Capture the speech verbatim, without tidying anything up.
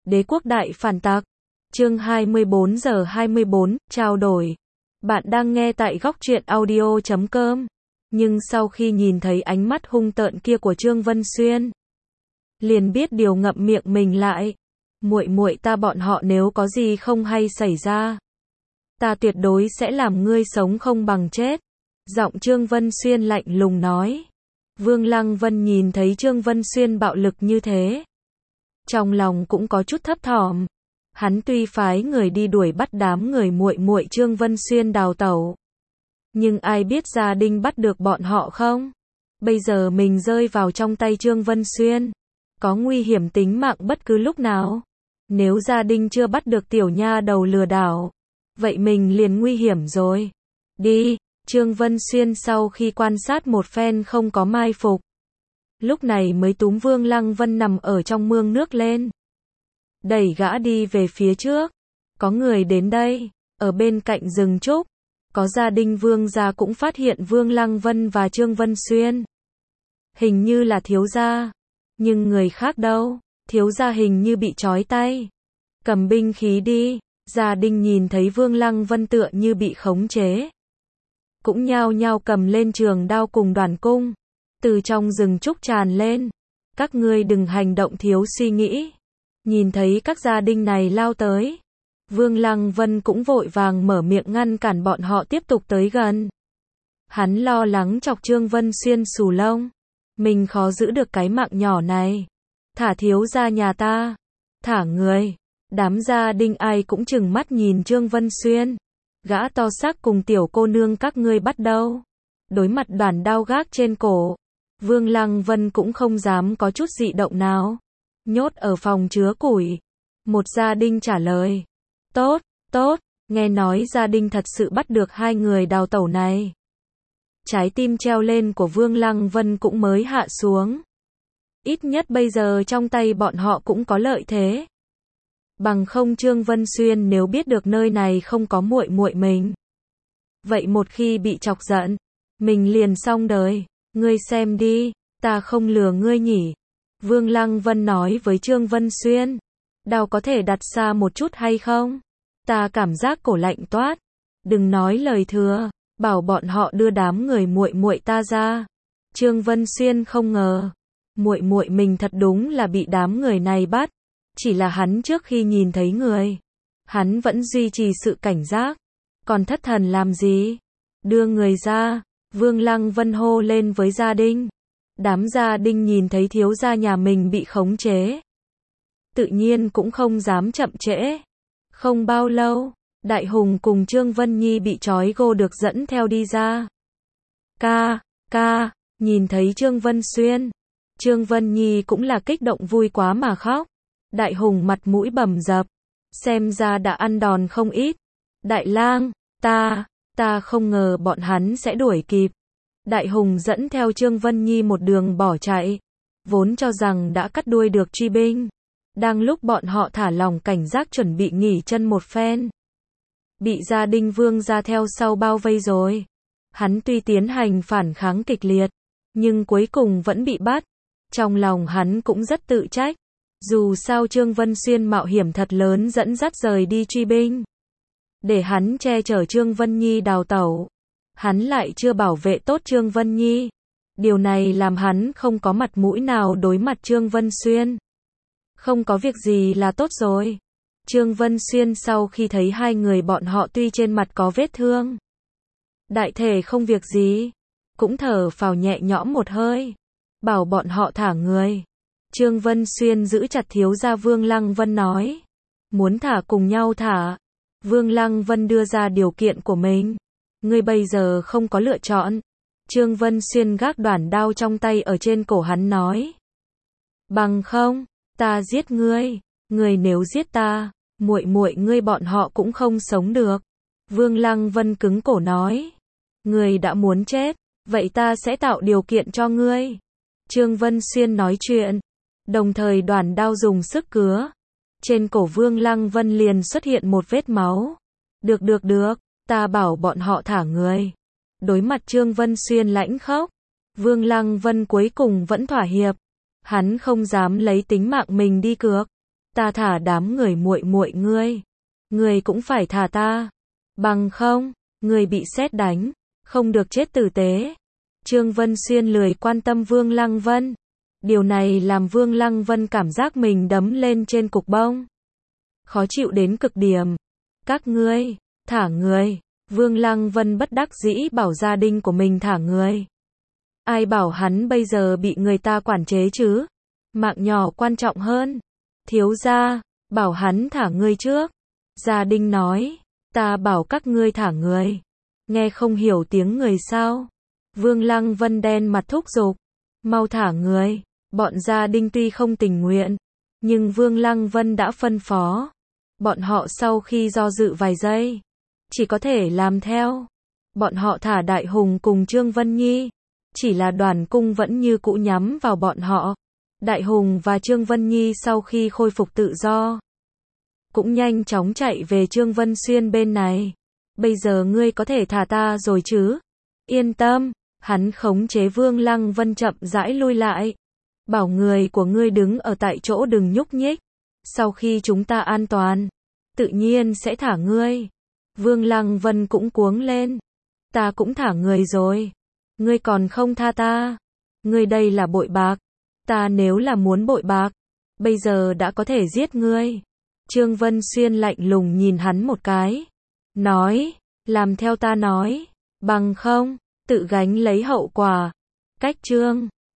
Đế quốc đại phản tặc. Chương hai mươi bốn giờ hai mươi bốn, trao đổi. Bạn đang nghe tại góc truyện audio chấm com. Nhưng sau khi nhìn thấy ánh mắt hung tợn kia của Trương Vân Xuyên, liền biết điều, ngậm miệng mình lại. Muội muội ta, bọn họ nếu có gì không hay xảy ra, ta tuyệt đối sẽ làm ngươi sống không bằng chết. Giọng Trương Vân Xuyên lạnh lùng nói. Vương Lăng Vân nhìn thấy Trương Vân Xuyên bạo lực như thế, trong lòng cũng có chút thấp thỏm. Hắn tuy phái người đi đuổi bắt đám người muội muội Trương Vân Xuyên đào tẩu, nhưng ai biết gia đình bắt được bọn họ không? Bây giờ mình rơi vào trong tay Trương Vân Xuyên, có nguy hiểm tính mạng bất cứ lúc nào. Nếu gia đình chưa bắt được tiểu nha đầu lừa đảo, vậy mình liền nguy hiểm rồi. Đi. Trương Vân Xuyên sau khi quan sát một phen không có mai phục, lúc này mới túm Vương Lăng Vân nằm ở trong mương nước lên, đẩy gã đi về phía trước. Có người đến đây. Ở bên cạnh rừng trúc, có gia đình Vương gia cũng phát hiện Vương Lăng Vân và Trương Vân Xuyên. Hình như là thiếu gia, nhưng người khác đâu? Thiếu gia hình như bị trói tay. Cầm binh khí đi. Gia đình nhìn thấy Vương Lăng Vân tựa như bị khống chế, cũng nhao nhao cầm lên trường đao cùng đoàn cung, từ trong rừng trúc tràn lên. Các ngươi đừng hành động thiếu suy nghĩ. Nhìn thấy các gia đình này lao tới, Vương Lăng Vân cũng vội vàng mở miệng ngăn cản bọn họ tiếp tục tới gần. Hắn lo lắng chọc Trương Vân Xuyên xù lông. Mình khó giữ được cái mạng nhỏ này. Thả thiếu gia nhà ta. Thả người. Đám gia đình ai cũng chừng mắt nhìn Trương Vân Xuyên. Gã to xác cùng tiểu cô nương các ngươi bắt đâu? Đối mặt đoàn đao gác trên cổ, Vương Lăng Vân cũng không dám có chút dị động nào. Nhốt ở phòng chứa củi. Một gia đình trả lời. Tốt, tốt, nghe nói gia đình thật sự bắt được hai người đào tẩu này. Trái tim treo lên của Vương Lăng Vân cũng mới hạ xuống. Ít nhất bây giờ trong tay bọn họ cũng có lợi thế. Bằng không Trương Vân Xuyên nếu biết được nơi này không có muội muội mình, vậy một khi bị chọc giận, mình liền xong đời. Ngươi xem đi, ta không lừa ngươi nhỉ? Vương Lăng Vân nói với Trương Vân Xuyên. Đao có thể đặt xa một chút hay không? Ta cảm giác cổ lạnh toát. Đừng nói lời thừa, bảo bọn họ đưa đám người muội muội ta ra. Trương Vân Xuyên không ngờ, muội muội mình thật đúng là bị đám người này bắt. Chỉ là hắn trước khi nhìn thấy người, hắn vẫn duy trì sự cảnh giác. Còn thất thần làm gì? Đưa người ra. Vương Lăng Vân hô lên với gia đình. Đám gia đình nhìn thấy thiếu gia nhà mình bị khống chế, tự nhiên cũng không dám chậm trễ. Không bao lâu, Đại Hùng cùng Trương Vân Nhi bị trói gô được dẫn theo đi ra. Ca, ca, nhìn thấy Trương Vân Xuyên, Trương Vân Nhi cũng là kích động vui quá mà khóc. Đại Hùng mặt mũi bầm dập, xem ra đã ăn đòn không ít. Đại lang, ta, ta không ngờ bọn hắn sẽ đuổi kịp. Đại Hùng dẫn theo Trương Vân Nhi một đường bỏ chạy, vốn cho rằng đã cắt đuôi được truy binh. Đang lúc bọn họ thả lòng cảnh giác chuẩn bị nghỉ chân một phen, bị gia đình Vương gia theo sau bao vây rồi. Hắn tuy tiến hành phản kháng kịch liệt, nhưng cuối cùng vẫn bị bắt. Trong lòng hắn cũng rất tự trách. Dù sao Trương Vân Xuyên mạo hiểm thật lớn dẫn dắt rời đi truy binh, để hắn che chở Trương Vân Nhi đào tẩu. Hắn lại chưa bảo vệ tốt Trương Vân Nhi. Điều này làm hắn không có mặt mũi nào đối mặt Trương Vân Xuyên. Không có việc gì là tốt rồi. Trương Vân Xuyên sau khi thấy hai người bọn họ tuy trên mặt có vết thương, đại thể không việc gì, cũng thở phào nhẹ nhõm một hơi, bảo bọn họ thả người. Trương Vân Xuyên giữ chặt thiếu gia Vương Lăng Vân nói. Muốn thả cùng nhau thả. Vương Lăng Vân đưa ra điều kiện của mình. Ngươi bây giờ không có lựa chọn. Trương Vân Xuyên gác đoản đao trong tay ở trên cổ hắn nói. Bằng không, ta giết ngươi. Ngươi nếu giết ta, muội muội ngươi bọn họ cũng không sống được. Vương Lăng Vân cứng cổ nói. Ngươi đã muốn chết, vậy ta sẽ tạo điều kiện cho ngươi. Trương Vân Xuyên nói chuyện, đồng thời đoản đao dùng sức cứa. Trên cổ Vương Lăng Vân liền xuất hiện một vết máu. Được được được, ta bảo bọn họ thả người. Đối mặt Trương Vân Xuyên lãnh khốc, Vương Lăng Vân cuối cùng vẫn thỏa hiệp. Hắn không dám lấy tính mạng mình đi cược. ta thả đám người muội muội ngươi, ngươi cũng phải thả ta, bằng không, ngươi bị sét đánh, không được chết tử tế. Trương Vân Xuyên lười quan tâm Vương Lăng Vân. Điều này làm Vương Lăng Vân cảm giác mình đấm lên trên cục bông. Khó chịu đến cực điểm. Các ngươi, thả người. Vương Lăng Vân bất đắc dĩ bảo gia đình của mình thả người. Ai bảo hắn bây giờ bị người ta quản chế chứ? Mạng nhỏ quan trọng hơn. Thiếu gia, bảo hắn thả ngươi trước. Gia đình nói, ta bảo các ngươi thả người. Nghe không hiểu tiếng người sao? Vương Lăng Vân đen mặt thúc giục. Mau thả người. Bọn gia đình tuy không tình nguyện, nhưng Vương Lăng Vân đã phân phó. Bọn họ sau khi do dự vài giây, chỉ có thể làm theo. Bọn họ thả Đại Hùng cùng Trương Vân Nhi. Chỉ là Đoàn Cung vẫn như cũ nhắm vào bọn họ. Đại Hùng và Trương Vân Nhi sau khi khôi phục tự do, cũng nhanh chóng chạy về Trương Vân Xuyên bên này. Bây giờ ngươi có thể thả ta rồi chứ? Yên tâm, hắn khống chế Vương Lăng Vân chậm rãi lui lại. Bảo người của ngươi đứng ở tại chỗ đừng nhúc nhích. Sau khi chúng ta an toàn, tự nhiên sẽ thả ngươi. Vương Lăng Vân cũng cuống lên. Ta cũng thả người rồi. Ngươi còn không tha ta. Ngươi đây là bội bạc. Ta nếu là muốn bội bạc, bây giờ đã có thể giết ngươi. Trương Vân Xuyên lạnh lùng nhìn hắn một cái. Nói, làm theo ta nói. Bằng không, tự gánh lấy hậu quả. Cách Trương